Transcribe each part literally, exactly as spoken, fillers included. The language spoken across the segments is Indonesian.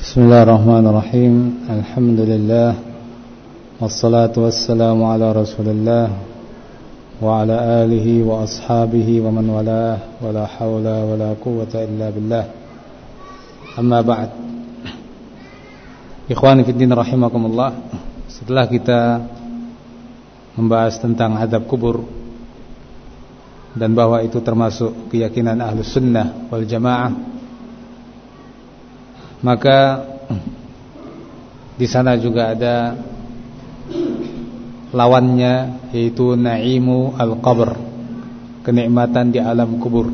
Bismillahirrahmanirrahim. Alhamdulillah. Wassalatu wassalamu ala Rasulillah wa ala alihi wa ashabihi wa man walah, wa la hawla wa la quwwata illa billah. Amma ba'd. Ikhwani fi din rahimakumullah. Setelah kita membahas tentang azab kubur dan bahwa itu termasuk keyakinan Ahlus Sunnah wal Jamaah, maka di sana juga ada lawannya, yaitu na'imu al-qabr, kenikmatan di alam kubur.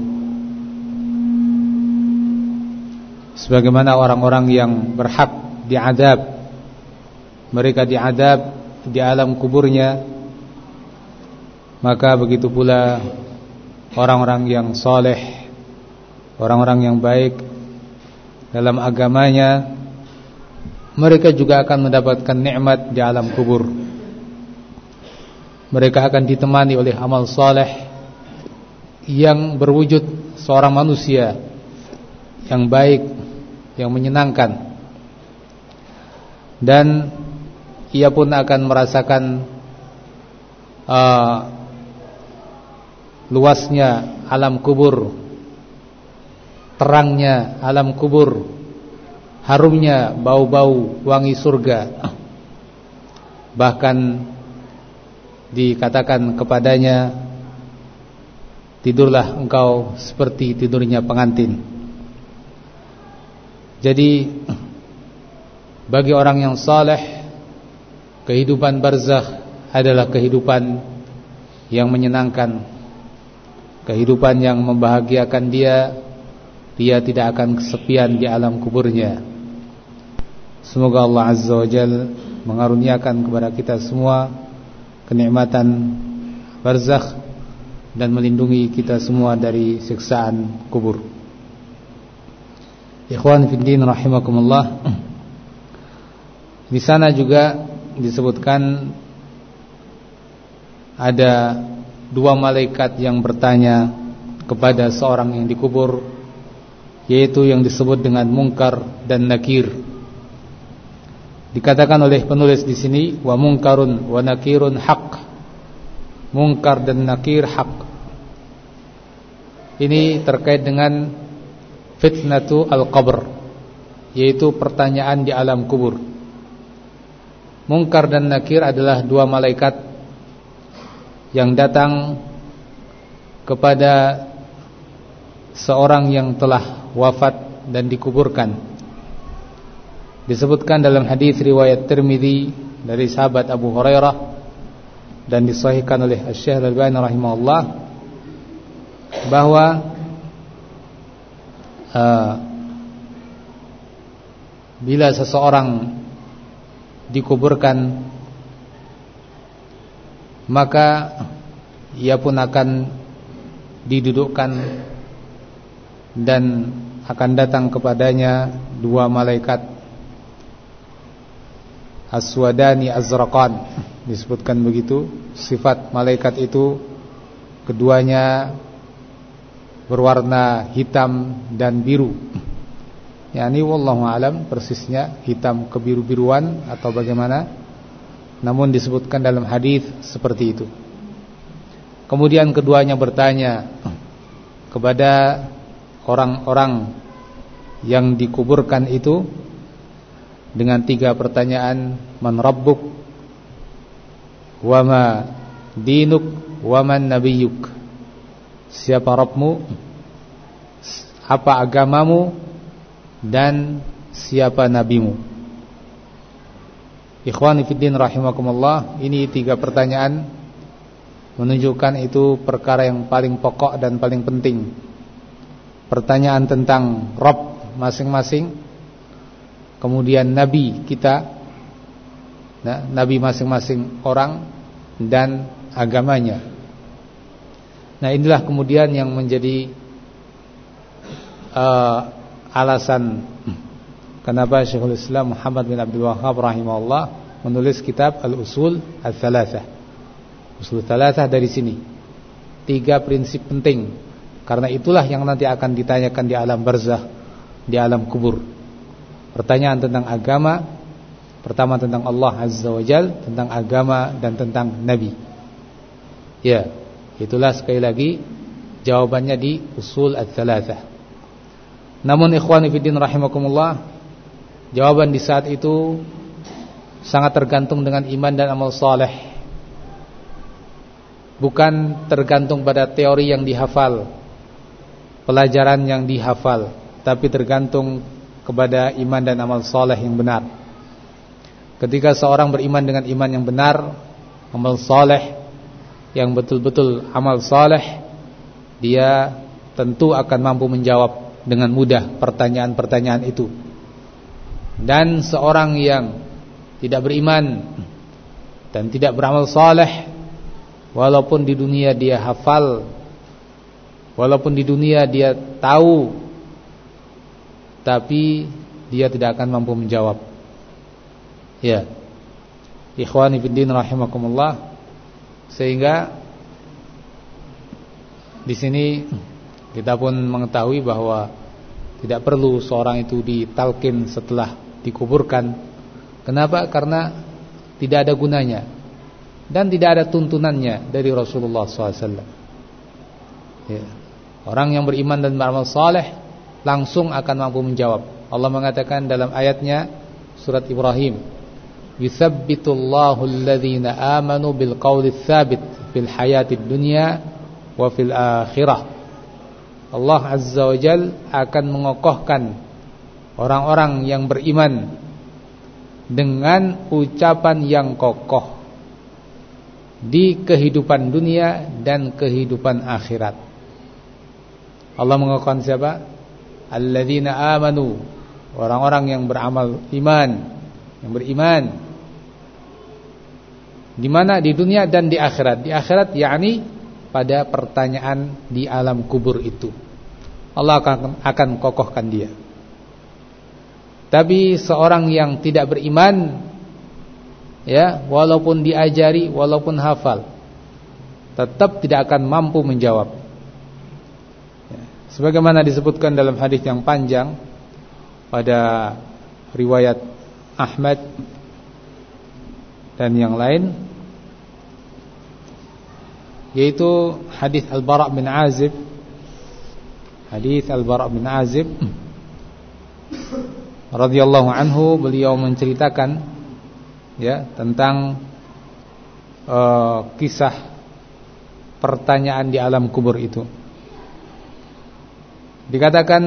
Sebagaimana orang-orang yang berhak diadab, mereka diadab di alam kuburnya, maka begitu pula orang-orang yang soleh, orang-orang yang baik dalam agamanya, mereka juga akan mendapatkan nikmat di alam kubur. Mereka akan ditemani oleh amal saleh yang berwujud seorang manusia yang baik, yang menyenangkan, dan ia pun akan merasakan uh, luasnya alam kubur, terangnya alam kubur, harumnya bau-bau wangi surga. Bahkan dikatakan kepadanya, tidurlah engkau seperti tidurnya pengantin. Jadi bagi orang yang saleh, kehidupan barzakh adalah kehidupan yang menyenangkan, kehidupan yang membahagiakan dia. Dia tidak akan kesepian di alam kuburnya. Semoga Allah Azza wa Jalla mengaruniakan kepada kita semua kenikmatan barzakh dan melindungi kita semua dari siksaan kubur. Ikhwan fiddin rahimakumullah. Di sana juga disebutkan ada dua malaikat yang bertanya kepada seorang yang dikubur, yaitu yang disebut dengan Munkar dan Nakir. Dikatakan oleh penulis di sini, wa munkarun wa nakirun haq. Munkar dan Nakir haq. Ini terkait dengan fitnatu al-qabr, yaitu pertanyaan di alam kubur. Munkar dan Nakir adalah dua malaikat yang datang kepada seorang yang telah wafat dan dikuburkan. Disebutkan dalam hadis riwayat Tirmidzi dari sahabat Abu Hurairah dan disahihkan oleh Asy-Syaikh Al-Albani rahimahullah, bahwa uh, bila seseorang dikuburkan, maka ia pun akan didudukkan dan akan datang kepadanya dua malaikat aswadani azraqan. Disebutkan begitu sifat malaikat itu, keduanya berwarna hitam dan biru. Yani wallahu alam persisnya hitam kebiru-biruan atau bagaimana, namun disebutkan dalam hadis seperti itu. Kemudian keduanya bertanya kepada orang-orang yang dikuburkan itu dengan tiga pertanyaan: man rabbuk, wa ma dinuk, wa man nabiyyuk. Siapa Rabbmu, apa agamamu, dan siapa nabimu. Ikhwani fiddin rahimakumullah. Ini tiga pertanyaan menunjukkan itu perkara yang paling pokok dan paling penting. Pertanyaan tentang Rabb masing-masing, kemudian Nabi kita, nah, Nabi masing-masing orang, dan agamanya. Nah, inilah kemudian yang menjadi uh, alasan kenapa Syekhul Islam Muhammad bin Abdul Wahhab rahimahullah menulis kitab Al-Usul Al-Thalathah. Usul Thalathah dari sini, tiga prinsip penting, karena itulah yang nanti akan ditanyakan di alam barzakh, di alam kubur. Pertanyaan tentang agama, pertama tentang Allah Azza wa Jalla, tentang agama dan tentang Nabi. Ya, itulah sekali lagi jawabannya di usul ats-tsalatsah. Namun ikhwani fiddin rahimakumullah, jawaban di saat itu sangat tergantung dengan iman dan amal saleh. Bukan tergantung pada teori yang dihafal, pelajaran yang dihafal, tapi tergantung kepada iman dan amal saleh yang benar. Ketika seorang beriman dengan iman yang benar, amal saleh yang betul-betul amal saleh, dia tentu akan mampu menjawab dengan mudah pertanyaan-pertanyaan itu. Dan seorang yang tidak beriman dan tidak beramal saleh, walaupun di dunia dia hafal, walaupun di dunia dia tahu, tapi dia tidak akan mampu menjawab. Ya, ikhwani fiddin rahimakumullah. Sehingga di sini kita pun mengetahui bahwa tidak perlu seorang itu ditalkin setelah dikuburkan. Kenapa? Karena tidak ada gunanya dan tidak ada tuntunannya dari Rasulullah shallallahu alaihi wasallam. Ya. Orang yang beriman dan beramal saleh langsung akan mampu menjawab. Allah mengatakan dalam ayatnya surat Ibrahim, yuthabbitullahu alladhina amanu bil qawli tsabit fil hayatid dunya wa fil akhirah. Allah Azza wa Jalla akan mengokohkan orang-orang yang beriman dengan ucapan yang kokoh di kehidupan dunia dan kehidupan akhirat. Allah mengokohkan siapa? Alladzina amanu, orang-orang yang beramal iman, yang beriman. Di mana? Di dunia dan di akhirat. Di akhirat yakni pada pertanyaan di alam kubur itu. Allah akan, akan kokohkan dia. Tapi seorang yang tidak beriman, ya, walaupun diajari, walaupun hafal, tetap tidak akan mampu menjawab. Ya, sebagaimana disebutkan dalam hadis yang panjang pada riwayat Ahmad dan yang lain, yaitu hadis Al-Bara' bin Azib. Hadis Al-Bara' bin Azib radhiyallahu anhu, beliau menceritakan ya tentang uh, kisah pertanyaan di alam kubur itu. Dikatakan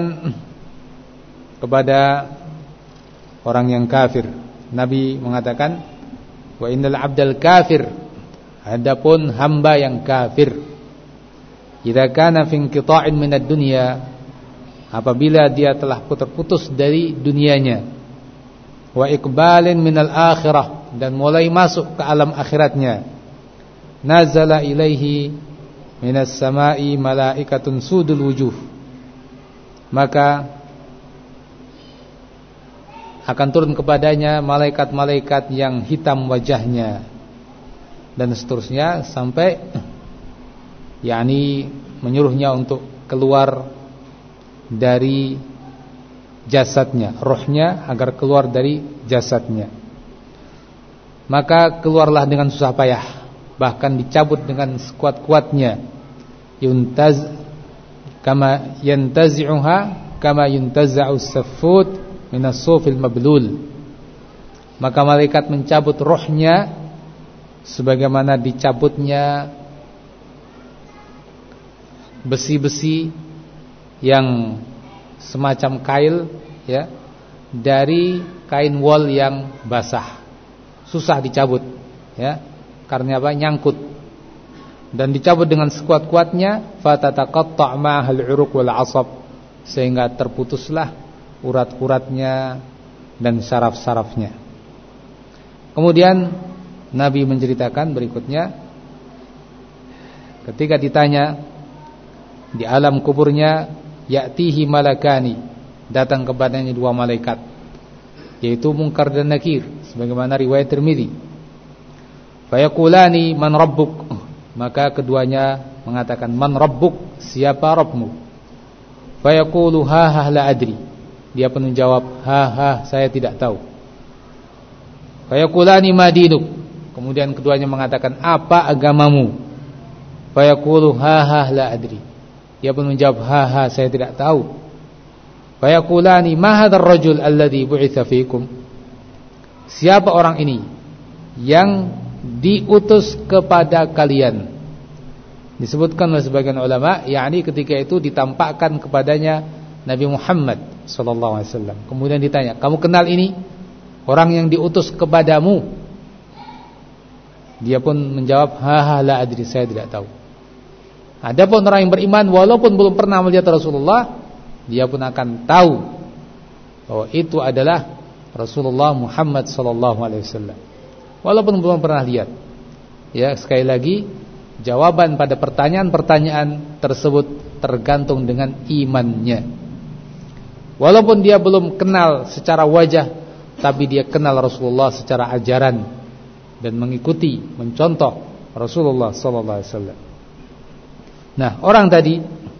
kepada orang yang kafir, Nabi mengatakan, wa innal abdal kafir, adapun hamba yang kafir, idza kana fi inqita'in minad dunya, apabila dia telah putus dari dunianya, wa iqbalin minal akhirah, dan mulai masuk ke alam akhiratnya, nazala ilaihi minas sama'i malaikatun sudul wujuh, maka akan turun kepadanya malaikat-malaikat yang hitam wajahnya, dan seterusnya sampai yakni menyuruhnya untuk keluar dari jasadnya, rohnya agar keluar dari jasadnya. Maka keluarlah dengan susah payah, bahkan dicabut dengan sekuat-kuatnya. Yuntaz kama yantazi'uha kama yuntaza'u as-saffut min as-sufil mablul. Maka malaikat mencabut rohnya sebagaimana dicabutnya besi-besi yang semacam kail, ya, dari kain wol yang basah, susah dicabut, ya, karena apa? Nyangkut. Dan dicabut dengan sekuat-kuatnya, fatataqatta' ma'al 'uruq wal 'asab, sehingga terputuslah urat-uratnya dan saraf-sarafnya. Kemudian Nabi menceritakan berikutnya, ketika ditanya di alam kuburnya, ya'tihi malakani, datang kepadanya dua malaikat, yaitu Munkar dan Nakir, sebagaimana riwayat Tirmidzi. Fayaqulani man rabbuk, maka keduanya mengatakan man rabbuk, siapa Rabbmu? Fayaqulu ha ha la adri, Dia pun menjawab, "Ha ha, saya tidak tahu." Fayaqulani ma dinuk. Kemudian keduanya mengatakan, "Apa agamamu?" Fayaqulu, "Ha ha, la adri." Dia pun menjawab, "Ha ha, saya tidak tahu." Fayaqulani, "Ma hadzal rajul alladhi bu'itsa fiikum?" Siapa orang ini yang diutus kepada kalian? Disebutkan oleh sebagian ulama, yakni ketika itu ditampakkan kepadanya Nabi Muhammad sallallahu alaihi wasallam. Kemudian ditanya, "Kamu kenal ini? Orang yang diutus kepadamu?" Dia pun menjawab, "Ha ha, la adri, saya tidak tahu." Adapun orang yang beriman walaupun belum pernah melihat Rasulullah, dia pun akan tahu bahwa itu adalah Rasulullah Muhammad sallallahu alaihi wasallam. Walaupun belum pernah lihat. Ya, sekali lagi, jawaban pada pertanyaan-pertanyaan tersebut tergantung dengan imannya. Walaupun dia belum kenal secara wajah, tapi dia kenal Rasulullah secara ajaran dan mengikuti, mencontoh Rasulullah sallallahu alaihi wasallam. Nah, orang tadi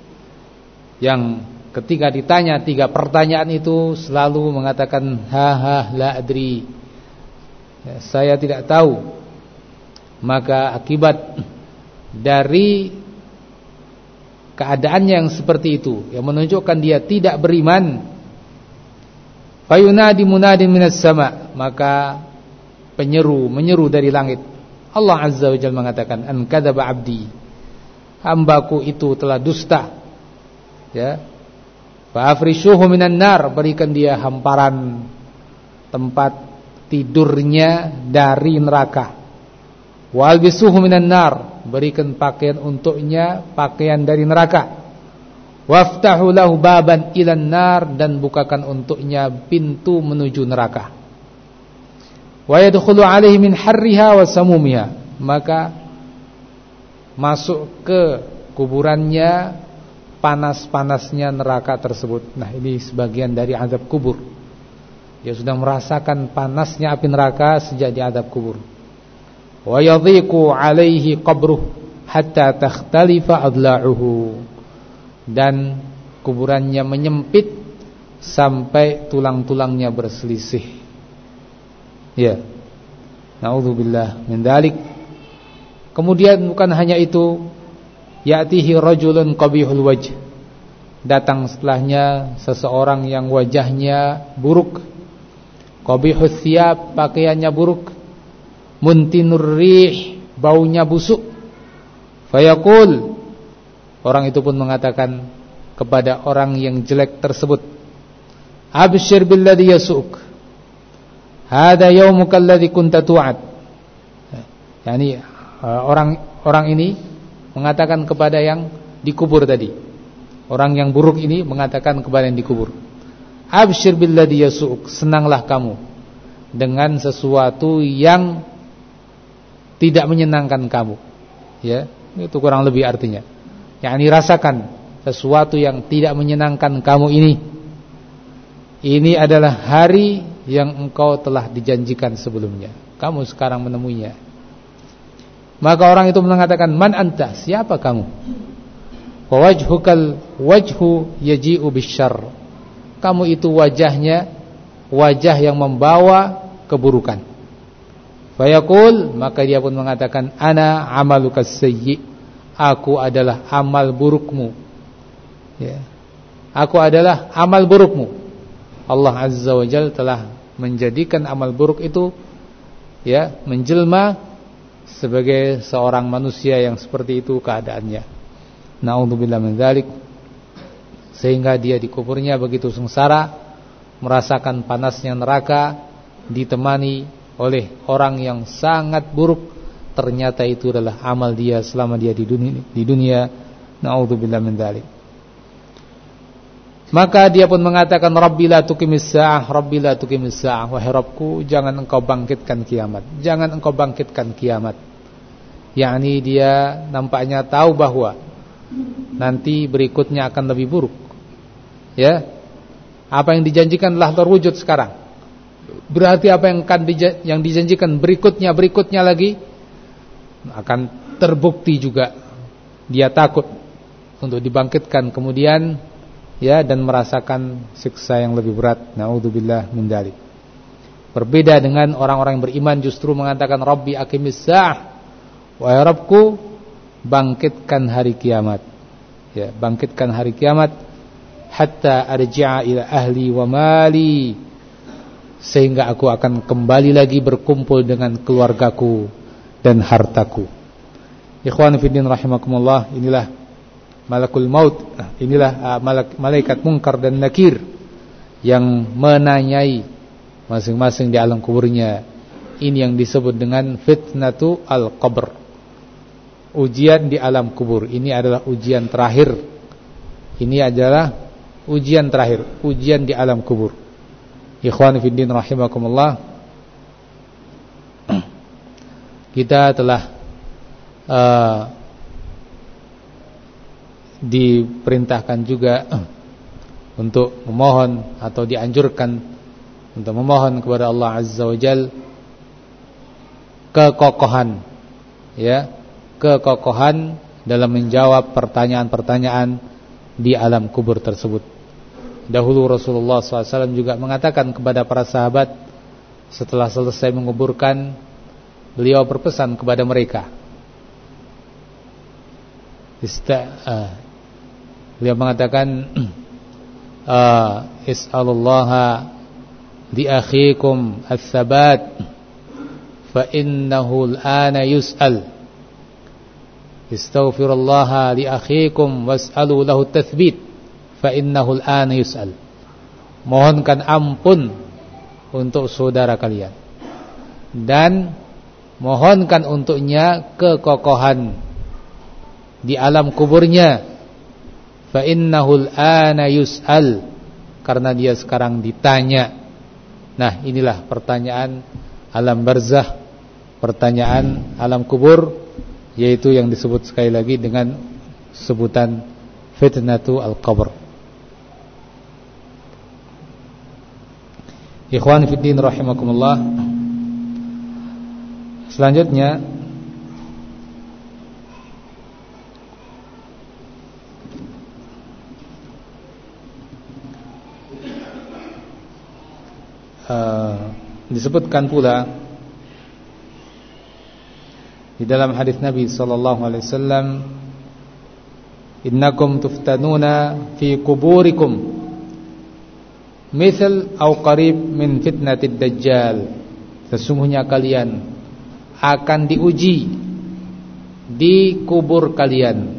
yang ketika ditanya tiga pertanyaan itu selalu mengatakan, "Ha ha, la adri." Ya, saya tidak tahu. Maka akibat dari keadaannya yang seperti itu, yang menunjukkan dia tidak beriman, fayunadi munadin minas sama, maka penyeru menyeru dari langit. Allah Azza wa Jalla mengatakan, "An kadzaba 'abdi." Hambaku itu telah dusta. Ya. Fa afrishuhu minan nar, berikan dia hamparan tempat tidurnya dari neraka. Wa albisuhu minan nar, berikan pakaian untuknya pakaian dari neraka. Waftahu lahu baban ilan nar, dan bukakan untuknya pintu menuju neraka. Wa yadkhulu alaihi min harriha wa samumiha, maka masuk ke kuburannya panas-panasnya neraka tersebut. Nah, ini sebagian dari azab kubur. Dia sudah merasakan panasnya api neraka sejak di azab kubur. Wa yadhiqu alaihi qabruh hatta takhtalifa adla'uhu, dan kuburannya menyempit sampai tulang-tulangnya berselisih. Ya. Nauzubillah min dzalik. Kemudian bukan hanya itu, ya'tihi rajulun qabihul wajh, datang setelahnya seseorang yang wajahnya buruk, qabihus thiyab, pakaiannya buruk, muntinur rih, baunya busuk. Fayaqul, orang itu pun mengatakan kepada orang yang jelek tersebut, abshir billadhi yasuk, hada yaumuka alladhi kunta tu'ad. Yani orang orang ini mengatakan kepada yang dikubur tadi, orang yang buruk ini mengatakan kepada yang dikubur, abshir billadhi yasuk, senanglah kamu dengan sesuatu yang tidak menyenangkan kamu. Ya, itu kurang lebih artinya. yakni rasakan sesuatu yang tidak menyenangkan kamu ini. Ini adalah hari yang engkau telah dijanjikan sebelumnya. Kamu sekarang menemuinya. Maka orang itu mengatakan, man anta, siapa kamu? Wa wajhukal wajhu yaji'u bisyarr. Kamu itu wajahnya wajah yang membawa keburukan. Fayaqul, maka dia pun mengatakan, ana amalukas sayyi. Aku adalah amal burukmu. Ya. Aku adalah amal burukmu. Allah Azza wa Jalla telah menjadikan amal buruk itu ya menjelma sebagai seorang manusia yang seperti itu keadaannya. Na'udzubillah min dzalik. Sehingga dia di kuburnya begitu sengsara, merasakan panasnya neraka, ditemani oleh orang yang sangat buruk. Ternyata itu adalah amal dia selama dia di dunia, di dunia. Na'udzubillah min dzalik. Maka dia pun mengatakan, Rabbi la tuqimis sa'ah, Rabbi la tuqimis sa'ah. Wahai Rabbku, jangan engkau bangkitkan kiamat. Jangan engkau bangkitkan kiamat. Yakni dia nampaknya tahu bahwa nanti berikutnya akan lebih buruk. Ya, apa yang dijanjikan telah terwujud sekarang. Berarti apa yang akan dija- yang dijanjikan berikutnya berikutnya lagi akan terbukti juga. Dia takut untuk dibangkitkan kemudian ya, dan merasakan siksa yang lebih berat. Naudzubillah min dzalik. Berbeda dengan orang-orang yang beriman justru mengatakan Rabbi aqimis sa'ah, wahai Rabbku bangkitkan hari kiamat. Ya, bangkitkan hari kiamat hatta arji'a ila ahli wa mali, sehingga aku akan kembali lagi berkumpul dengan keluargaku dan hartaku. Ikhwan fillah rahimakumullah, inilah malakul maut, inilah uh, malaikat munkar dan nakir yang menanyai masing-masing di alam kuburnya. Ini yang disebut dengan fitnatu al-qabr, ujian di alam kubur. Ini adalah ujian terakhir. Ini adalah ujian terakhir, ujian di alam kubur. Ikhwan fillah rahimakumullah, kita telah uh, diperintahkan juga untuk memohon atau dianjurkan untuk memohon kepada Allah Azza wa Jal kekokohan, ya, kekokohan dalam menjawab pertanyaan-pertanyaan di alam kubur tersebut. Dahulu Rasulullah shallallahu alaihi wasallam juga mengatakan kepada para sahabat setelah selesai menguburkan, beliau berpesan kepada mereka. Ista, uh, beliau mengatakan, uh, Is'alullaha li akhikum ats-tsabat fa innahu al-ana yus'al. Istaghfirullaha li akhikum was'alu lahu at-tathbit fa innahu al-ana yus'al. Mohonkan ampun untuk saudara kalian dan mohonkan untuknya kekokohan di alam kuburnya. Fa innahu al-ana yus'al, karena dia sekarang ditanya. Nah, inilah pertanyaan alam barzah, pertanyaan alam kubur, yaitu yang disebut sekali lagi dengan sebutan fitnatu al-qabr. Ikhwan fiddin rahimakumullah. Selanjutnya uh, disebutkan pula di dalam hadis Nabi sallallahu alaihi wasallam, innakum tuftanuna fi kuburikum misal au qarib min fitnatid dajjal. Sesungguhnya kalian akan diuji di kubur kalian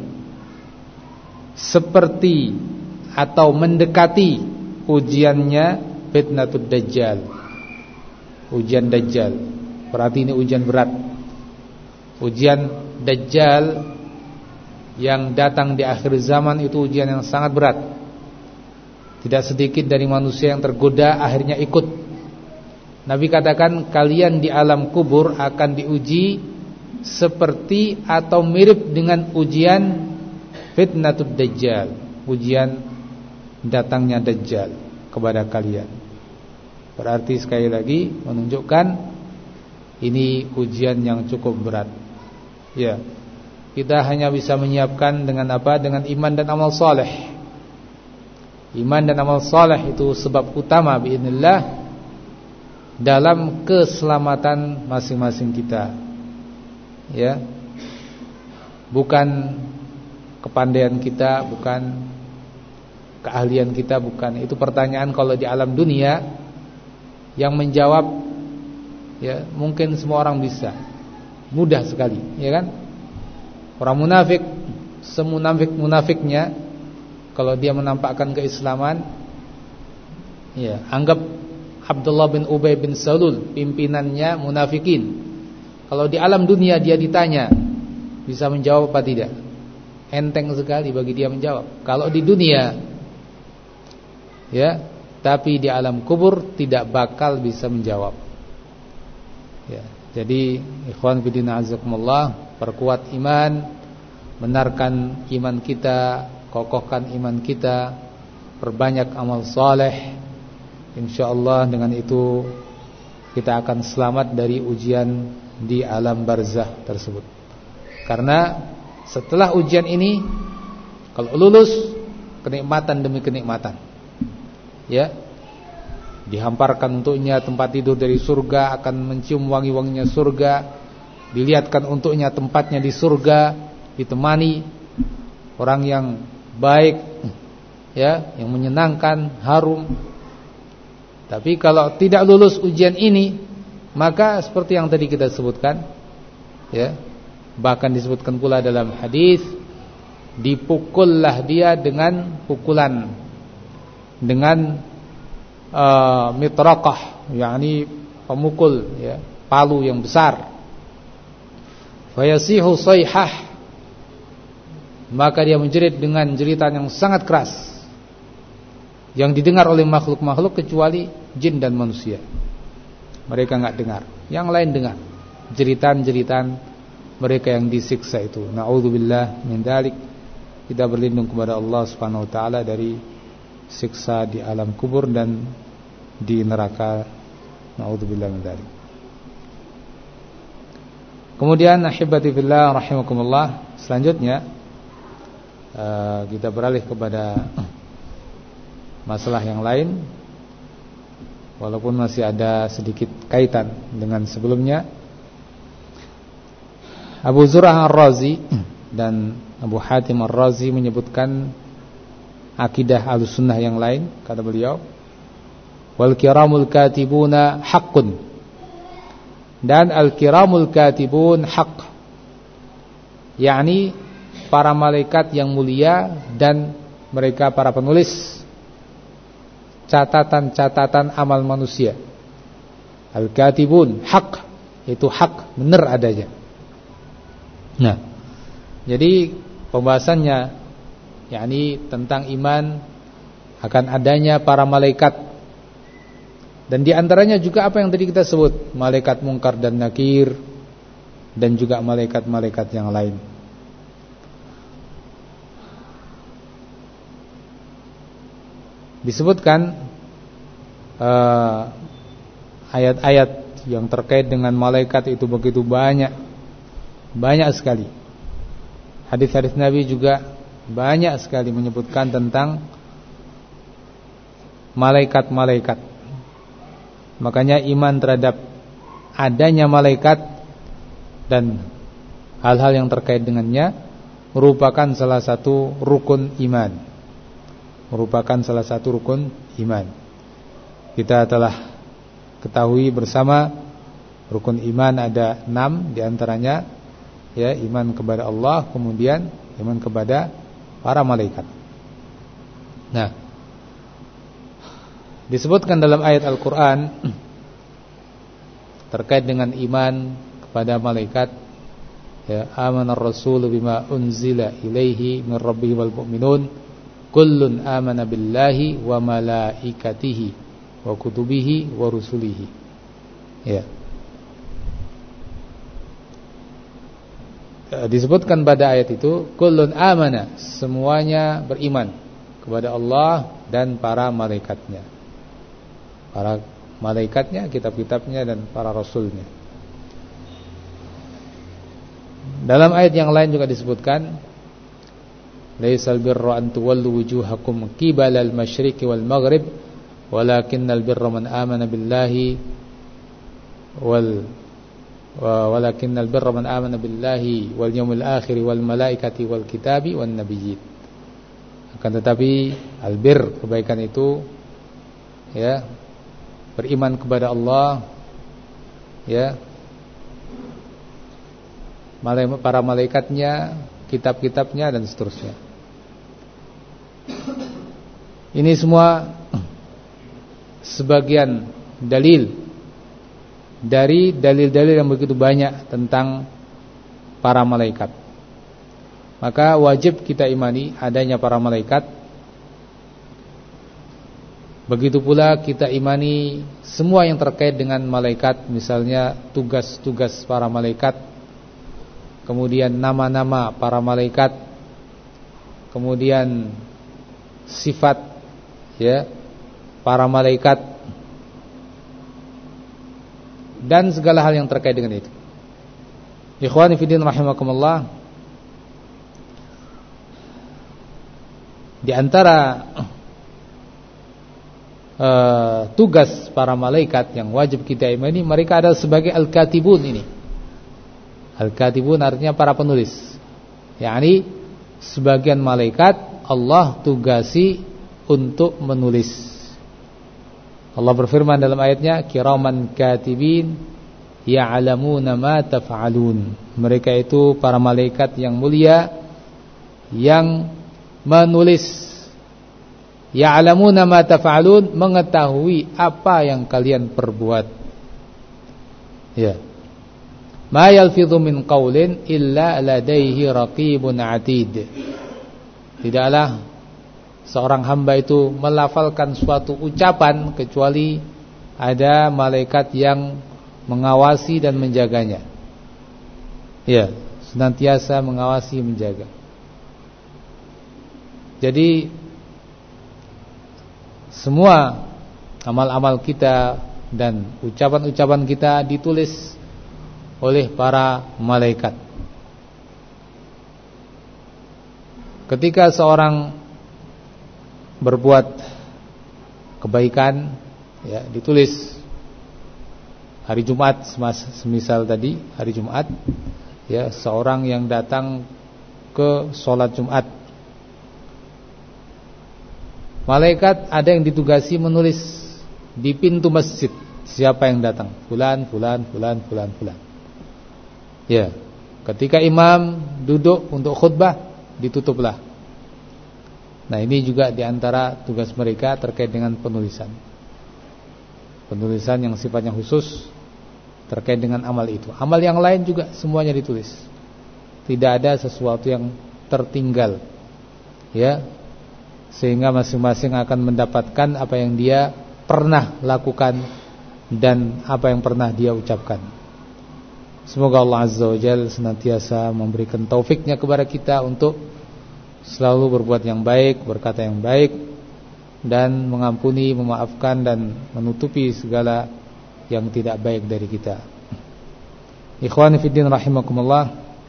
seperti atau mendekati ujiannya fitnatud dajjal, ujian dajjal. Berarti ini ujian berat. Ujian dajjal yang datang di akhir zaman itu ujian yang sangat berat. Tidak sedikit dari manusia yang tergoda akhirnya ikut. Nabi katakan kalian di alam kubur akan diuji seperti atau mirip dengan ujian fitnatud dajjal, ujian datangnya dajjal kepada kalian. Berarti sekali lagi menunjukkan ini ujian yang cukup berat. Ya, kita hanya bisa menyiapkan dengan apa? Dengan iman dan amal saleh. Iman dan amal saleh itu sebab utama biidznillah dalam keselamatan masing-masing kita. Ya. Bukan kepandaian kita, bukan keahlian kita, bukan. Itu pertanyaan kalau di alam dunia yang menjawab ya mungkin semua orang bisa. Mudah sekali, ya kan? Orang munafik, semunafik-munafiknya, kalau dia menampakkan keislaman, ya, anggap Abdullah bin Ubay bin Salul pimpinannya munafikin. Kalau di alam dunia dia ditanya, bisa menjawab apa tidak? Enteng sekali bagi dia menjawab. Kalau di dunia, ya, tapi di alam kubur tidak bakal bisa menjawab. Ya, jadi ikhwan fillah azakumullah, perkuat iman, benarkan iman kita, kokohkan iman kita, perbanyak amal saleh. Insyaallah dengan itu kita akan selamat dari ujian di alam barzah tersebut. Karena setelah ujian ini, kalau lulus, kenikmatan demi kenikmatan. Ya. Dihamparkan untuknya tempat tidur dari surga, akan mencium wangi-wanginya surga, dilihatkan untuknya tempatnya di surga, ditemani orang yang baik, ya, yang menyenangkan, harum. Tapi kalau tidak lulus ujian ini, maka seperti yang tadi kita sebutkan, ya, bahkan disebutkan pula dalam hadis, dipukullah dia dengan pukulan, dengan uh, mitraqah, yakni pemukul, ya, palu yang besar. Fayasihu sayhah, maka dia menjerit dengan jeritan yang sangat keras, yang didengar oleh makhluk-makhluk kecuali jin dan manusia. Mereka enggak dengar, yang lain dengar jeritan-jeritan mereka yang disiksa itu. Na'udzubillah min dzalik. Kita berlindung kepada Allah Subhanahu wa taala dari siksa di alam kubur dan di neraka. Na'udzubillah min dzalik. Kemudian ahibati fillah rahimakumullah, selanjutnya uh, kita beralih kepada masalah yang lain, walaupun masih ada sedikit kaitan dengan sebelumnya. Abu Zur'ah Ar-Razi dan Abu Hatim Ar-Razi menyebutkan akidah Ahlussunnah yang lain. Kata beliau, wal kiramul katibuna haqqun, dan al-kiramul katibun haqq, yakni para malaikat yang mulia dan mereka para penulis catatan-catatan amal manusia. Al-katibun haq, itu hak, benar adanya. Nah, jadi pembahasannya yakni tentang iman akan adanya para malaikat, dan di antaranya juga apa yang tadi kita sebut, malaikat Munkar dan Nakir, dan juga malaikat-malaikat yang lain. Disebutkan uh, ayat-ayat yang terkait dengan malaikat itu begitu banyak, banyak sekali. Hadis-hadis Nabi juga banyak sekali menyebutkan tentang malaikat-malaikat. Makanya iman terhadap adanya malaikat dan hal-hal yang terkait dengannya merupakan salah satu rukun iman. Merupakan salah satu rukun iman. Kita telah ketahui bersama rukun iman ada enam, diantaranya, ya, iman kepada Allah, kemudian iman kepada para malaikat. Nah, disebutkan dalam ayat Al-Quran terkait dengan iman kepada malaikat, ya, amanar rasulu bima unzila ilaihi min rabbihi wal mu'minun kullun amana billahi wa malaikatihi wa kutubihi wa rusulihi. Ya. Disebutkan pada ayat itu kullun amana, semuanya beriman kepada Allah dan para malaikatnya. Para malaikatnya, kitab-kitabnya, dan para rasulnya. Dalam ayat yang lain juga disebutkan laisal birra an tuwallu wujuhakum qibalal masyriqi wal maghrib walakinnal birra man amana billahi wal walakinnal birra man amana billahi wal yawmil akhir wal malaikati wal kitabi wan nabiyyin. Akan tetapi albir, kebaikan itu, ya, beriman kepada Allah, ya, para malaikatnya, kitab-kitabnya, dan seterusnya. Ini semua sebagian dalil dari dalil-dalil yang begitu banyak tentang para malaikat. Maka wajib kita imani adanya para malaikat. Begitu pula kita imani semua yang terkait dengan malaikat, misalnya tugas-tugas para malaikat, kemudian nama-nama para malaikat, kemudian sifat, ya, para malaikat, dan segala hal yang terkait dengan itu. Ikhwani fiddin rahimakumullah, Di antara uh, tugas para malaikat yang wajib kita imani, mereka adalah sebagai al-katibun ini. Al-katibun artinya para penulis. yakni sebagian malaikat Allah tugasi untuk menulis. Allah berfirman dalam ayatnya, kiraman katibin ya'lamuna ma taf'alun. Mereka itu para malaikat yang mulia yang menulis. Ya'lamuna ma taf'alun, mengetahui apa yang kalian perbuat. Ya. Ma yalfidhu min qaulin illa ladaihi raqibun atid. Tidaklah seorang hamba itu melafalkan suatu ucapan kecuali ada malaikat yang mengawasi dan menjaganya. Ya, senantiasa mengawasi, menjaga. Jadi semua amal-amal kita dan ucapan-ucapan kita ditulis oleh para malaikat. Ketika seorang berbuat kebaikan, ya, ditulis. Hari Jumat, semisal tadi hari Jumat, ya, seorang yang datang ke sholat Jumat, malaikat ada yang ditugasi menulis di pintu masjid siapa yang datang, fulan, fulan, fulan, fulan, fulan. Ya, ketika imam duduk untuk khutbah, ditutuplah. Nah, ini juga diantara tugas mereka terkait dengan penulisan. Penulisan yang sifatnya khusus terkait dengan amal itu. Amal yang lain juga semuanya ditulis. Tidak ada sesuatu yang tertinggal, ya, sehingga masing-masing akan mendapatkan apa yang dia pernah lakukan dan apa yang pernah dia ucapkan. Semoga Allah Azza wa Jalla senantiasa memberikan taufiknya kepada kita untuk selalu berbuat yang baik, berkata yang baik, dan mengampuni, memaafkan, dan menutupi segala yang tidak baik dari kita. Ikhwani fiddin rahimakumullah,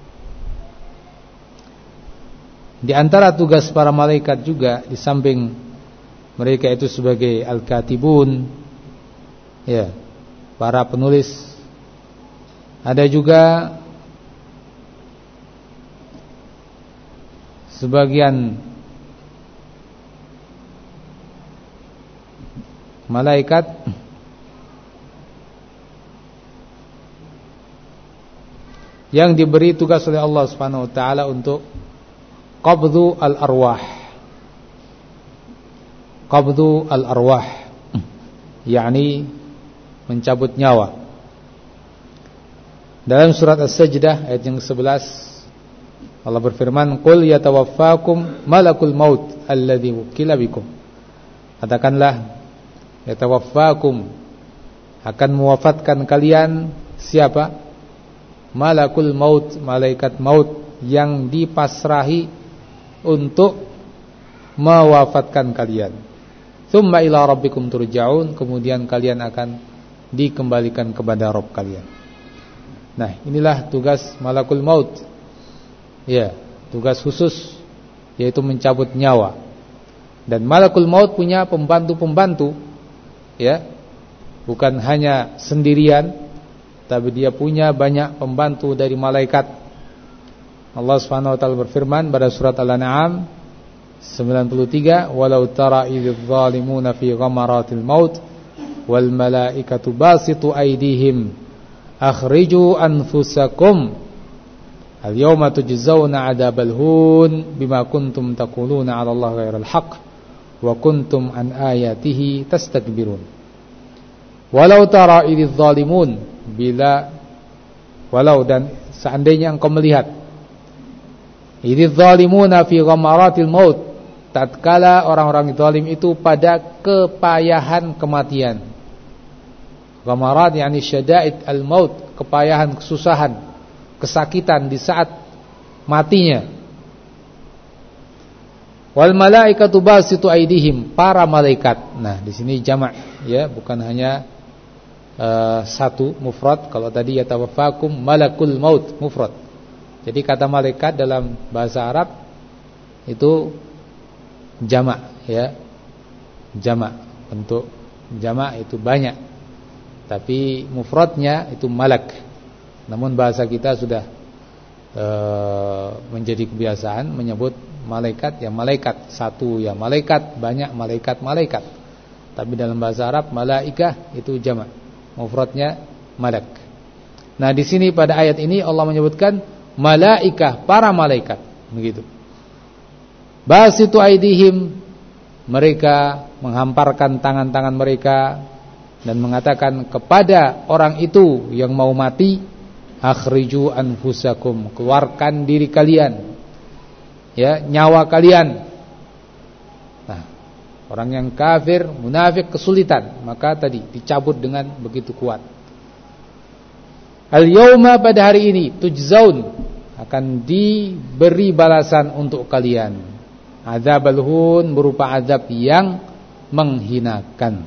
di antara tugas para malaikat juga, di samping mereka itu sebagai al-katibun, ya, para penulis, ada juga sebagian malaikat yang diberi tugas oleh Allah Subhanahu wa taala untuk qabdhu al-arwah. Qabdhu al-arwah, yakni mencabut nyawa. Dalam surat As-Sajdah ayat yang sebelas, Allah berfirman, qul yatawaffakum malakul maut alladzi wukila bikum. Katakanlah, yatawaffakum, akan mewafatkan kalian siapa? Malakul maut, malaikat maut yang dipasrahi untuk mewafatkan kalian. Tsumma ila rabbikum turja'un, kemudian kalian akan dikembalikan kepada Rabb kalian. Nah, inilah tugas malakul maut. Ya, tugas khusus, yaitu mencabut nyawa. Dan malakul maut punya pembantu-pembantu, ya, bukan hanya sendirian, tapi dia punya banyak pembantu dari malaikat. Allah Subhanahu wa taala berfirman pada surat Al-An'am sembilan puluh tiga, walau tara idz zalimuna fi ghamaratil maut wal malaikatu basitu aydihim akhriju anfusakum al-yawma tujzauna 'adzabal hun bima kuntum taquluna 'ala Allah ghairal haqq wa kuntum an ayatihi tastakbirun. Walau tara idz zalimun, bila walau dan seandainya engkau melihat, idz zalimuna fi ghamaratil maut, tatkala orang-orang zalim itu pada kepayahan kematian. Ghamarat yakni syada'id al-maut, kepayahan, kesusahan, kesakitan di saat matinya. Wal malaikatu basitu aydihim, para malaikat. Nah, di sini jamak, ya, bukan hanya uh, satu mufrad. Kalau tadi yatawaffakum malakul maut mufrad. Jadi kata malaikat dalam bahasa Arab itu jamak, ya. Jamak, bentuk jamak itu banyak. Tapi mufradnya itu malak. Namun bahasa kita sudah e, menjadi kebiasaan menyebut malaikat ya malaikat, satu ya malaikat, banyak malaikat malaikat. Tapi dalam bahasa Arab malaikah itu jamak, mufradnya malak. Nah, di sini pada ayat ini Allah menyebutkan malaikah, para malaikat, begitu. Basitu aidihim, mereka menghamparkan tangan-tangan mereka dan mengatakan kepada orang itu yang mau mati, akhriju anfusakum, keluarkan diri kalian, ya, nyawa kalian. Nah, orang yang kafir, munafik, kesulitan, maka tadi dicabut dengan begitu kuat. Al-yawma, pada hari ini, tujzaun, akan diberi balasan untuk kalian. Adzabul hun, berupa azab yang menghinakan.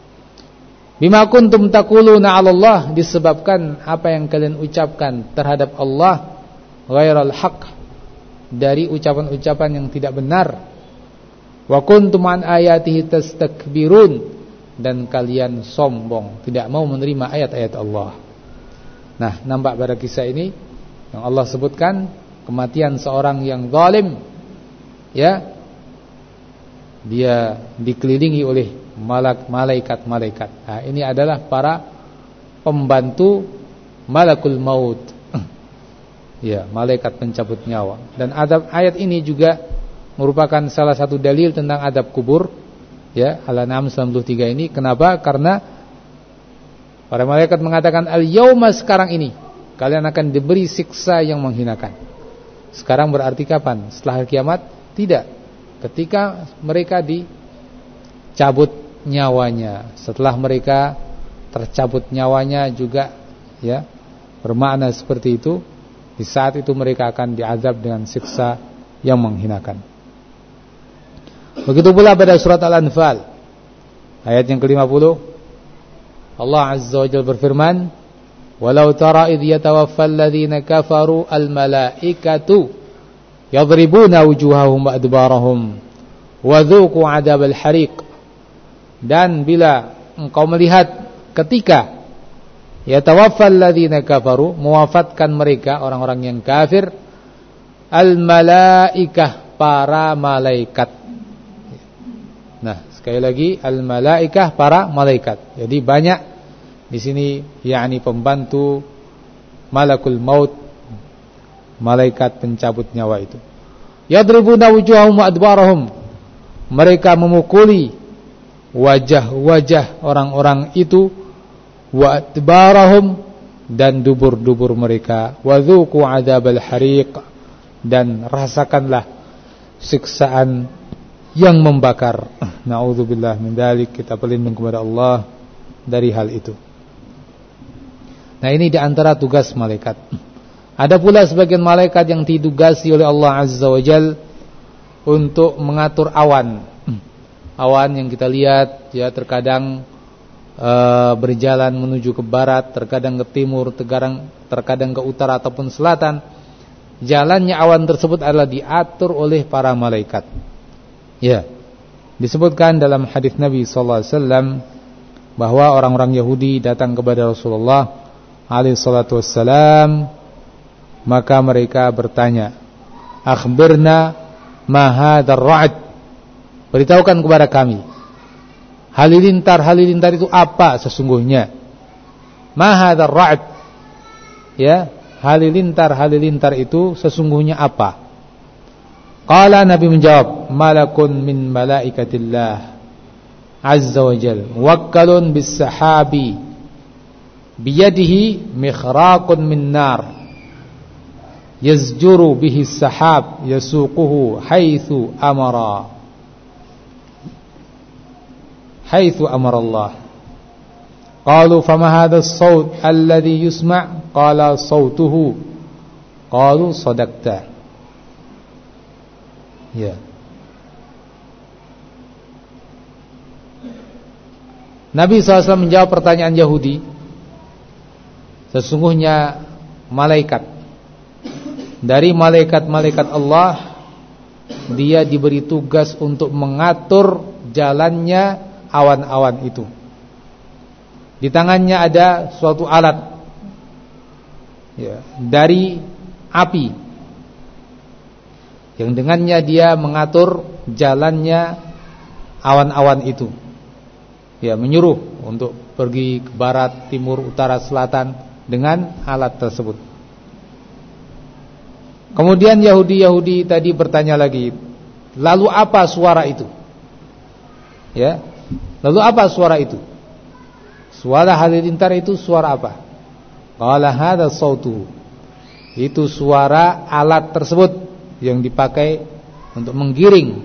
Bima kuntum taquluna 'ala Allah, disebabkan apa yang kalian ucapkan terhadap Allah, ghairal haqq, dari ucapan-ucapan yang tidak benar. Wa kuntum an ayatihi tastakbirun, dan kalian sombong, tidak mau menerima ayat-ayat Allah. Nah, nampak pada kisah ini yang Allah sebutkan kematian seorang yang zalim, ya, dia dikelilingi oleh malak malaikat-malaikat. Nah, ini adalah para pembantu malakul maut. Ya, malaikat pencabut nyawa. Dan adab ayat ini juga merupakan salah satu dalil tentang adab kubur. Ya, Al-An'am sembilan puluh tiga ini. Kenapa? Karena para malaikat mengatakan al-yauma, sekarang ini kalian akan diberi siksa yang menghinakan. Sekarang berarti kapan? Setelah hari kiamat? Tidak. Ketika mereka dicabut nyawanya, setelah mereka tercabut nyawanya juga, ya, bermakna seperti itu. Di saat itu mereka akan diazab dengan siksa yang menghinakan. Begitu pula pada surat Al-Anfal ayat yang ke lima puluh, Allah Azza wa Jalla berfirman, walau tara idh yatawaffal ladzina kafaru al-malaikatu yadribuna wujuhahum wa adbarahum wa dhuqu 'adzabal hariq. Dan bila engkau melihat ketika yatawaffal ladzina kafaru, mewafatkan mereka orang-orang yang kafir, al-malaikah, para malaikat. Nah, sekali lagi al-malaikah, para malaikat. Jadi banyak di sini, yakni pembantu malakul maut, malaikat pencabut nyawa itu. Yadribuna wujuhahum wa adbarahum, mereka memukuli wajah-wajah orang-orang itu, wa adbarahum, dan dubur-dubur mereka, wa dzuqu 'adzabal hariq, dan rasakanlah siksaan yang membakar. Na'udzubillah min dzalik, kita berlindung kepada Allah dari hal itu. Nah, ini di antara tugas malaikat. Ada pula sebagian malaikat yang ditugasi oleh Allah Azza wa Jalla untuk mengatur awan. Awan yang kita lihat, ya, terkadang e, berjalan menuju ke barat, terkadang ke timur, terkadang terkadang ke utara ataupun selatan. Jalannya awan tersebut adalah diatur oleh para malaikat. Ya, disebutkan dalam hadis Nabi sallallahu alaihi wasallam bahwa orang-orang Yahudi datang kepada Rasulullah alaihi salatu wassalam, maka mereka bertanya, akhbirna ma hadzal ra'd, beritahukan kepada kami halilintar halilintar itu apa sesungguhnya. Ma hadzal ra'd, ya, halilintar halilintar itu sesungguhnya apa? Qala, Nabi menjawab, malakun min malaikatillah azza wa jalla, muwakkalun bis sahabi biyadihi mikhraqun min nar yazjuru bihi sahab yasuquhu haitsu amara haitsu amara Allah. Qalu fama hadha as-saut alladhi yusma'? Qala sautuhu. Qalu sadaqta. Ya. Nabi shallallahu alaihi wasallam menjawab pertanyaan Yahudi, sesungguhnya malaikat dari malaikat-malaikat Allah dia diberi tugas untuk mengatur jalannya awan-awan itu. Di tangannya ada suatu alat, ya, dari api, yang dengannya dia mengatur jalannya awan-awan itu. Ya, menyuruh untuk pergi ke barat, timur, utara, selatan dengan alat tersebut. Kemudian Yahudi-Yahudi tadi bertanya lagi, lalu apa suara itu? Ya, lalu apa suara itu? Suara halilintar itu suara apa? Qala hadza sautu. Itu suara alat tersebut yang dipakai untuk menggiring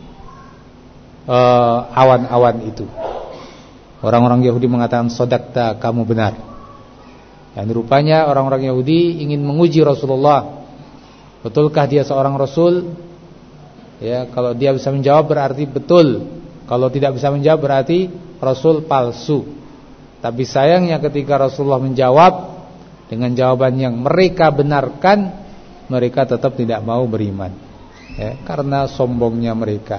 uh, awan-awan itu. Orang-orang Yahudi mengatakan, "Shadaqta, kamu benar." Dan rupanya orang-orang Yahudi ingin menguji Rasulullah. Betulkah dia seorang rasul? Ya, kalau dia bisa menjawab berarti betul. Kalau tidak bisa menjawab berarti rasul palsu. Tapi sayangnya ketika Rasulullah menjawab dengan jawaban yang mereka benarkan, mereka tetap tidak mau beriman, ya, karena sombongnya mereka.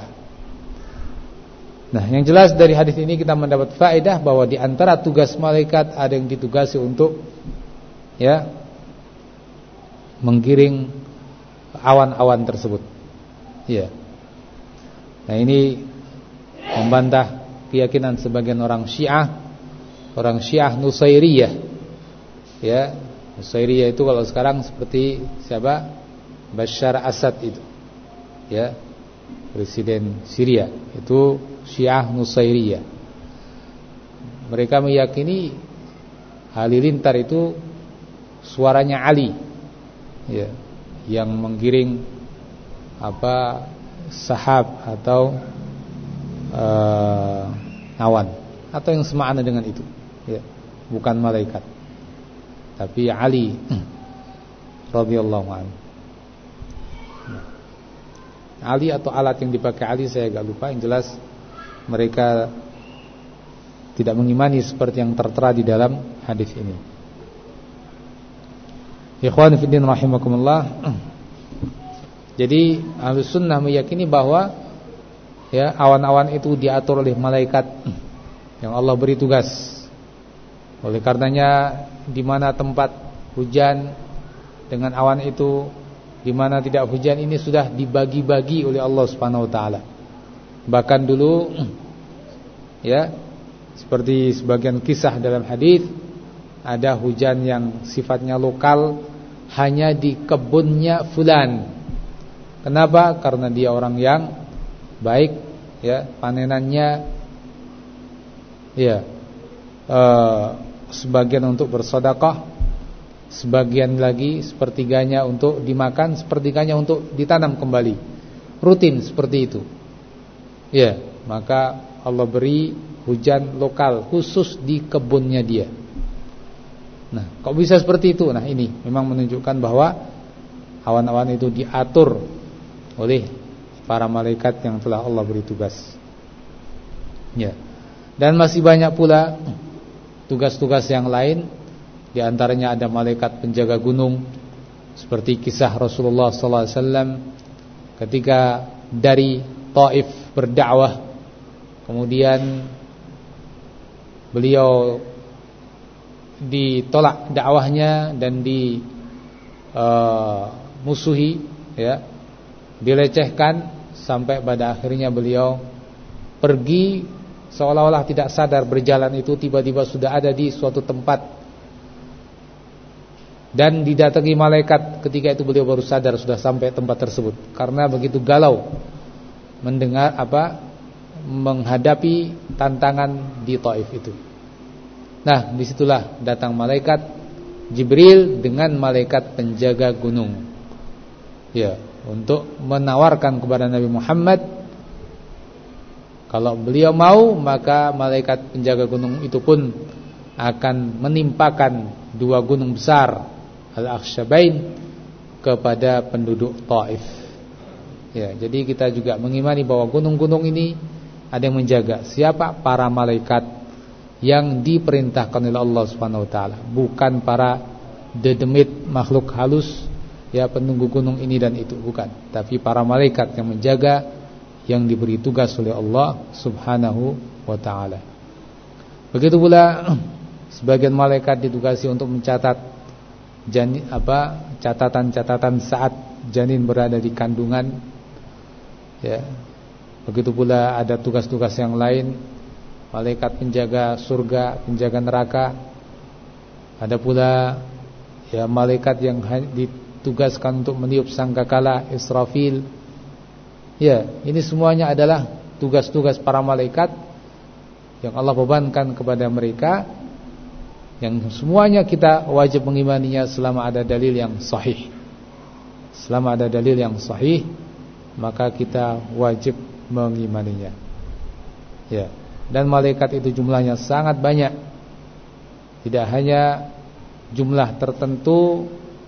Nah, yang jelas dari hadis ini kita mendapat faedah bahwa di antara tugas malaikat ada yang ditugasi untuk, ya, menggiring awan-awan tersebut. Ya. Nah, ini membantah keyakinan sebagian orang Syiah, orang Syiah Nusairiyah. Ya, Nusairiyah itu kalau sekarang seperti siapa? Bashar Assad itu. Ya, presiden Syria. Itu Syiah Nusairiyah. Mereka meyakini halilintar itu suaranya Ali. Ya, yang menggiring apa sahab atau uh, awan atau yang semakna dengan itu, ya, bukan malaikat tapi Ali radhiyallahu anhu. Ali atau alat yang dipakai Ali saya agak lupa, yang jelas mereka tidak mengimani seperti yang tertera di dalam hadis ini. Ikhwan fillah rahimakumullah. Jadi Ahlus Sunnah meyakini bahwa, ya, awan-awan itu diatur oleh malaikat yang Allah beri tugas. Oleh karenanya di mana tempat hujan dengan awan itu, di mana tidak hujan, ini sudah dibagi-bagi oleh Allah Subhanahu wa taala. Bahkan dulu, ya, seperti sebagian kisah dalam hadis, ada hujan yang sifatnya lokal hanya di kebunnya fulan. Kenapa? Karena dia orang yang baik, ya, panenannya, ya, uh, sebagian untuk bersedekah, sebagian lagi sepertiganya untuk dimakan, sepertiganya untuk ditanam kembali. Rutin seperti itu. Ya, maka Allah beri hujan lokal khusus di kebunnya dia. Nah, kok bisa seperti itu? Nah, ini memang menunjukkan bahwa awan-awan itu diatur oleh para malaikat yang telah Allah beri tugas. Ya. Dan masih banyak pula tugas-tugas yang lain. Di antaranya ada malaikat penjaga gunung, seperti kisah Rasulullah sallallahu alaihi wasallam ketika dari Taif berdakwah, kemudian beliau ditolak dakwahnya dan dimusuhi, uh, ya, dilecehkan, sampai pada akhirnya beliau pergi seolah-olah tidak sadar berjalan itu, tiba-tiba sudah ada di suatu tempat dan didatangi malaikat. Ketika itu beliau baru sadar sudah sampai tempat tersebut, karena begitu galau mendengar apa menghadapi tantangan di Taif itu. Nah, disitulah datang malaikat Jibril dengan malaikat penjaga gunung, ya, untuk menawarkan kepada Nabi Muhammad, kalau beliau mau, maka malaikat penjaga gunung itu pun akan menimpakan dua gunung besar, Al-Akhshabain, kepada penduduk Taif. Ya, jadi kita juga mengimani bahwa gunung-gunung ini ada yang menjaga. Siapa? Para malaikat yang diperintahkan oleh Allah Subhanahu wa taala, bukan para dedemit makhluk halus ya penunggu gunung ini dan itu, bukan, tapi para malaikat yang menjaga, yang diberi tugas oleh Allah Subhanahu wa taala. Begitu pula sebagian malaikat ditugasi untuk mencatat janin, apa catatan-catatan saat janin berada di kandungan, ya. Begitu pula ada tugas-tugas yang lain, malaikat penjaga surga, penjaga neraka. Ada pula ya malaikat yang ditugaskan untuk meniup sangkakala, Israfil. Ya, ini semuanya adalah tugas-tugas para malaikat yang Allah bebankan kepada mereka, yang semuanya kita wajib mengimaninya selama ada dalil yang sahih. Selama ada dalil yang sahih, maka kita wajib mengimaninya. Ya, dan malaikat itu jumlahnya sangat banyak. Tidak hanya jumlah tertentu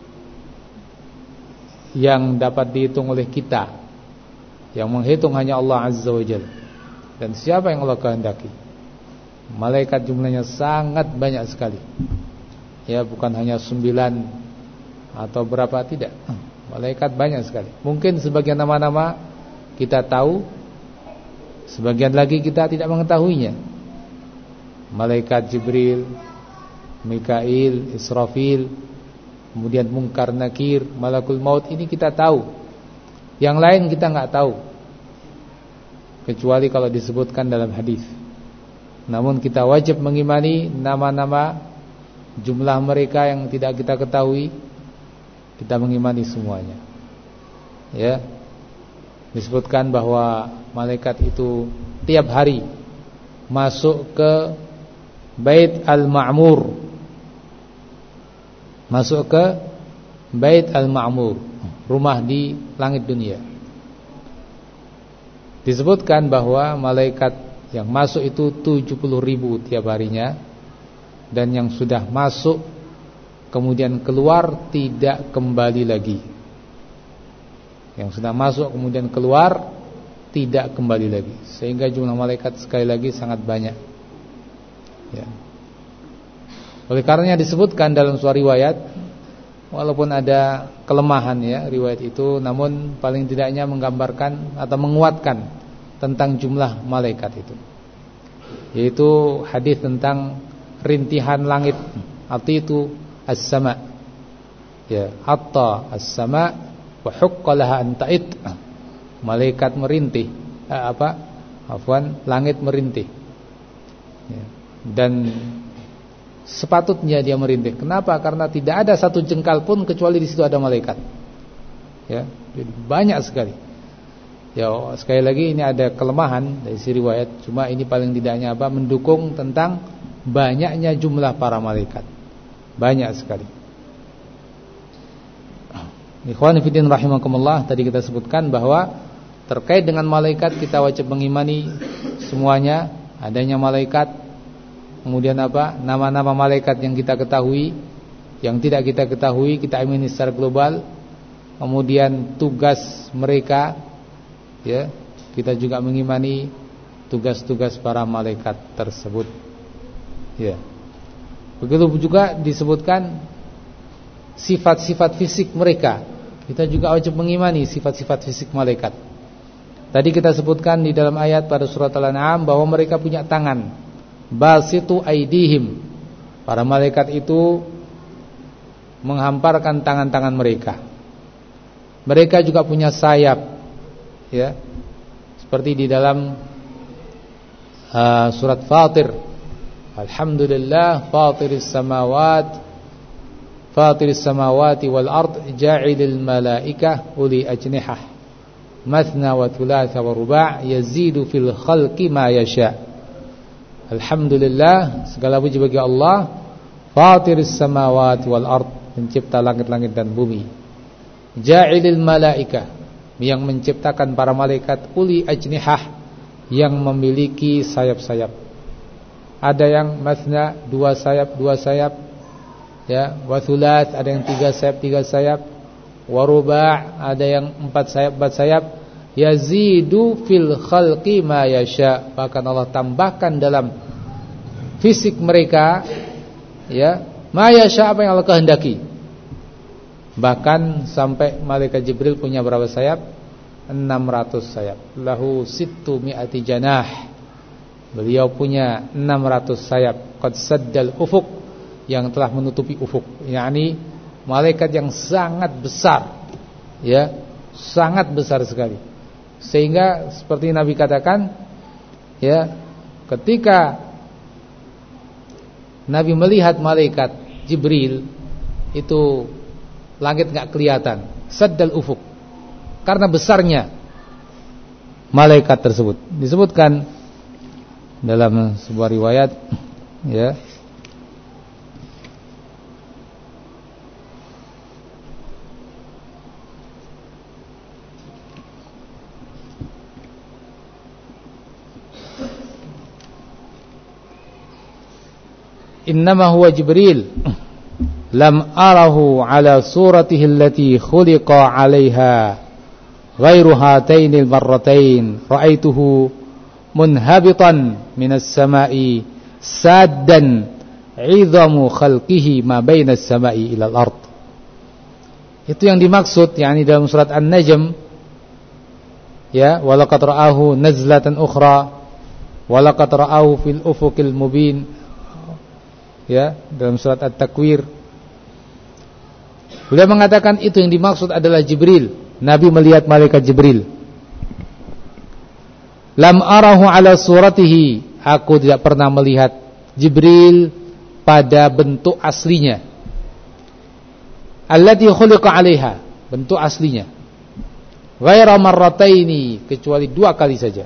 yang dapat dihitung oleh kita, yang menghitung hanya Allah Azza wa Jalla, dan siapa yang Allah kehendaki. Malaikat jumlahnya sangat banyak sekali. Ya, bukan hanya sembilan atau berapa, tidak. Malaikat banyak sekali. Mungkin sebagian nama-nama kita tahu, sebagian lagi kita tidak mengetahuinya. Malaikat Jibril, Mikail, Israfil, kemudian Munkar Nakir, Malakul Maut, ini kita tahu. Yang lain kita enggak tahu, kecuali kalau disebutkan dalam hadis. Namun kita wajib mengimani nama-nama, jumlah mereka yang tidak kita ketahui, kita mengimani semuanya. Ya. Disebutkan bahwa malaikat itu tiap hari masuk ke Bait Al-Ma'mur. Masuk ke Bait Al-Ma'mur, rumah di langit dunia. Disebutkan bahwa malaikat yang masuk itu tujuh puluh ribu tiap harinya, dan yang sudah masuk kemudian keluar tidak kembali lagi. Yang sudah masuk kemudian keluar tidak kembali lagi, sehingga jumlah malaikat sekali lagi sangat banyak. Ya. Oleh karenanya disebutkan dalam suatu riwayat, walaupun ada kelemahan ya riwayat itu, namun paling tidaknya menggambarkan atau menguatkan tentang jumlah malaikat itu, yaitu hadis tentang rintihan langit. Arti itu as-sama, ya, hatta as-sama wa huqqalaha an ta'id. Malaikat merintih, eh, apa? Afwan, langit merintih. Ya. Dan sepatutnya dia merintih. Kenapa? Karena tidak ada satu jengkal pun kecuali di situ ada malaikat. Ya, jadi banyak sekali. Ya, sekali lagi ini ada kelemahan dari si riwayat, cuma ini paling tidaknya apa? Mendukung tentang banyaknya jumlah para malaikat. Banyak sekali. Ikhwan fillah rahimakumullah, tadi kita sebutkan bahwa terkait dengan malaikat kita wajib mengimani semuanya, adanya malaikat. Kemudian apa? Nama-nama malaikat yang kita ketahui, yang tidak kita ketahui kita imani secara global. Kemudian tugas mereka, ya, kita juga mengimani tugas-tugas para malaikat tersebut. Ya. Begitu juga disebutkan sifat-sifat fisik mereka. Kita juga wajib mengimani sifat-sifat fisik malaikat. Tadi kita sebutkan di dalam ayat pada surat Al-An'am bahwa mereka punya tangan. Basitu aidihim. Para malaikat itu menghamparkan tangan-tangan mereka. Mereka juga punya sayap, ya, seperti di dalam uh, surat Fatir. Alhamdulillah fatiris samawat fatiris samawati wal ard ja'ilil malaikah uli ajnihah mathna wa thulatha wa ruba' yazidu fil khalqi ma yasha. Alhamdulillah, segala puji bagi Allah, fatiris samawati wal ard, pencipta langit-langit dan bumi. Ja'ilil malaikah, yang menciptakan para malaikat, uli ajnihah, yang memiliki sayap-sayap. Ada yang mathna, dua sayap, dua sayap, ya, wa thulath, ada yang tiga sayap, tiga sayap, wa ruba', ada yang empat sayap, empat sayap. Yazidu fil khalqi ma yasha, bahkan Allah tambahkan dalam fisik mereka, ya, ma yasha, apa yang Allah kehendaki. Bahkan sampai malaikat Jibril punya berapa sayap? enam ratus sayap. Lahu sittu mi'ati janah. Beliau punya enam ratus sayap. Qad saddal ufuk, yang telah menutupi ufuk. yakni malaikat yang sangat besar, ya, sangat besar sekali. Sehingga seperti Nabi katakan, ya, ketika Nabi melihat malaikat Jibril, itu langit enggak kelihatan, saddal ufuk, karena besarnya malaikat tersebut. Disebutkan dalam sebuah riwayat, ya, innama huwa Jibril lam arahu ala suratihi allati khuliqa 'alaiha ghairu hatainil marratain ra'aituhu munhabitan minas sama'i saddan 'idhamu khalqihi ma bainas sama'i ilal ard. Itu yang dimaksud, yakni dalam surat An-Najm, ya, walaqad ra'ahu nazlatan ukhra walaqad ra'ahu fil ufuqil mubin, ya, dalam surat At-Takwir. Beliau mengatakan itu yang dimaksud adalah Jibril. Nabi melihat malaikat Jibril. Lam arahu ala suratihi, aku tidak pernah melihat Jibril pada bentuk aslinya. Allati khuliqa 'alaiha, bentuk aslinya. Ghaira marrataini, kecuali dua kali saja.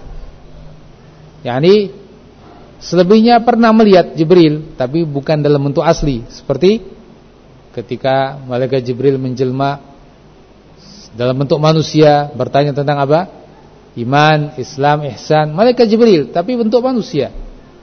yakni selebihnya pernah melihat Jibril, tapi bukan dalam bentuk asli. Seperti ketika malaikat Jibril menjelma dalam bentuk manusia, bertanya tentang apa? Iman, Islam, ihsan. Malaikat Jibril, tapi bentuk manusia.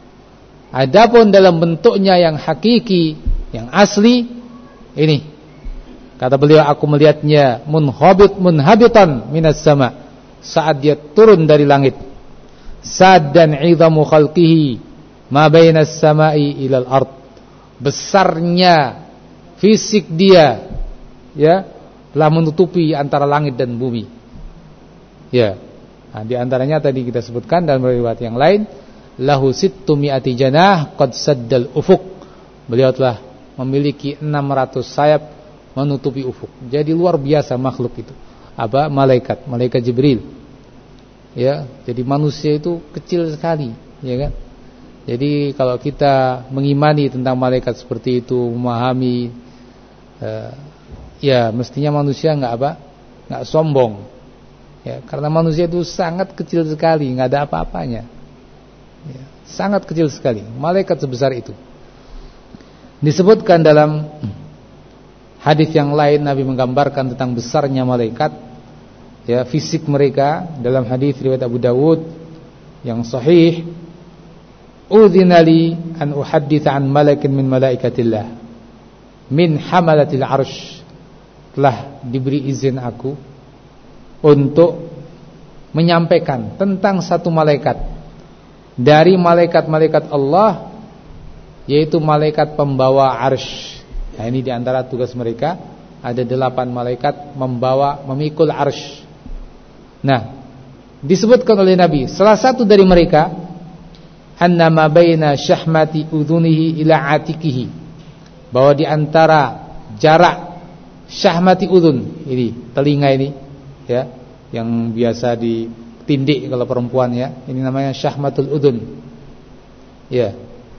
Adapun dalam bentuknya yang hakiki, yang asli, ini kata beliau, aku melihatnya munhabit munhabitan minas sama, saat dia turun dari langit. Saddan 'idhamu khalqihi ma bainas sama'i ilal ard, besarnya fisik dia, ya, telah menutupi antara langit dan bumi, ya. Nah, di antaranya tadi kita sebutkan dalam riwayat yang lain, lahu sittu mi'ati janah qad saddal ufuk, beliau telah memiliki enam ratus sayap menutupi ufuk. Jadi luar biasa makhluk itu, apa, malaikat, malaikat Jibril, ya. Jadi manusia itu kecil sekali, ya kan. Jadi kalau kita mengimani tentang malaikat seperti itu, memahami, uh, ya, mestinya manusia enggak apa? Enggak sombong. Ya, karena manusia itu sangat kecil sekali, enggak ada apa-apanya. Ya, sangat kecil sekali. Malaikat sebesar itu. Disebutkan dalam hadis yang lain, Nabi menggambarkan tentang besarnya malaikat, ya, fisik mereka, dalam hadis riwayat Abu Dawud yang sahih, "Udzina li an uhadditsa an malakin min malaikatillah min hamalatil arsy." Telah diberi izin aku untuk menyampaikan tentang satu malaikat dari malaikat-malaikat Allah, yaitu malaikat pembawa arsy. Nah, ini diantara tugas mereka, ada delapan malaikat membawa, memikul arsy. Nah, disebutkan oleh Nabi, salah satu dari mereka, anna ma baina syahmati udhunihi ila atikihi, bahwa di antara jarak syahmati udhun, ini telinga ini, ya, yang biasa ditindik kalau perempuan, ya, ini namanya syahmatul udhun, ya,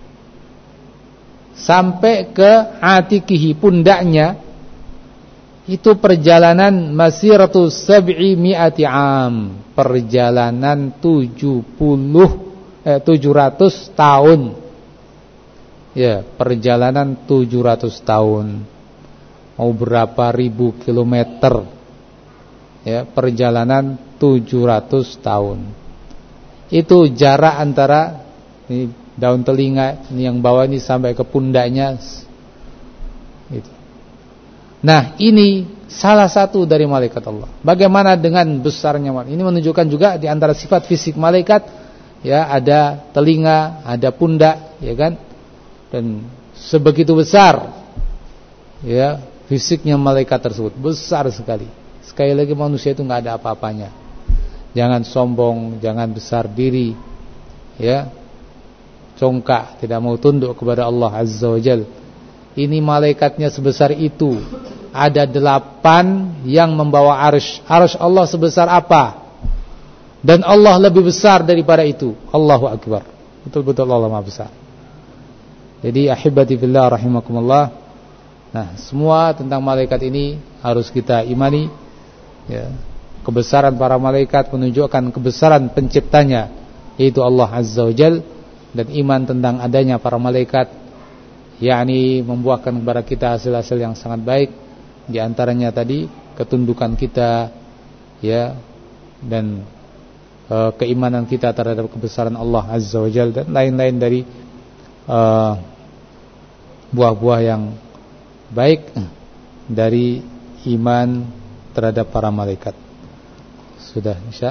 sampai ke atikihi, pundaknya, itu perjalanan masiratu sab'i mi'ati am, perjalanan tujuh puluh eh, tujuh ratus tahun, ya, perjalanan tujuh ratus tahun, mau berapa ribu kilometer, ya, perjalanan tujuh ratus tahun. Itu jarak antara ini daun telinga ini yang bawah ini sampai ke pundaknya. Itu. Nah, ini salah satu dari malaikat Allah. Bagaimana dengan besarnya malaikat? Ini menunjukkan juga di antara sifat fisik malaikat, ya, ada telinga, ada pundak, ya kan? Dan sebegitu besar, ya, fisiknya malaikat tersebut besar sekali. Sekali lagi manusia itu nggak ada apa-apanya. Jangan sombong, jangan besar diri, ya, congkak, tidak mau tunduk kepada Allah Azza wa Jalla. Ini malaikatnya sebesar itu. Ada delapan yang membawa arsy. Arsy Allah sebesar apa? Dan Allah lebih besar daripada itu. Allahu Akbar. Betul-betul Allah Maha besar. Jadi ahibati fillah rahimakumullah. Nah, semua tentang malaikat ini harus kita imani, ya. Kebesaran para malaikat menunjukkan kebesaran penciptanya, yaitu Allah Azza wa Jalla, dan iman tentang adanya para malaikat, yakni membuahkan kepada kita hasil-hasil yang sangat baik. Di antaranya tadi ketundukan kita, ya, dan e, keimanan kita terhadap kebesaran Allah Azza wa Jalla, dan lain-lain dari e, buah-buah yang baik dari iman terhadap para malaikat. Sudah Isya?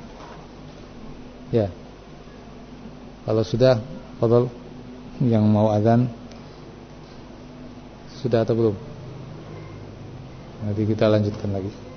Ya. Kalau sudah, fadhal yang mau azan. Sudah atau belum? Nanti kita lanjutkan lagi.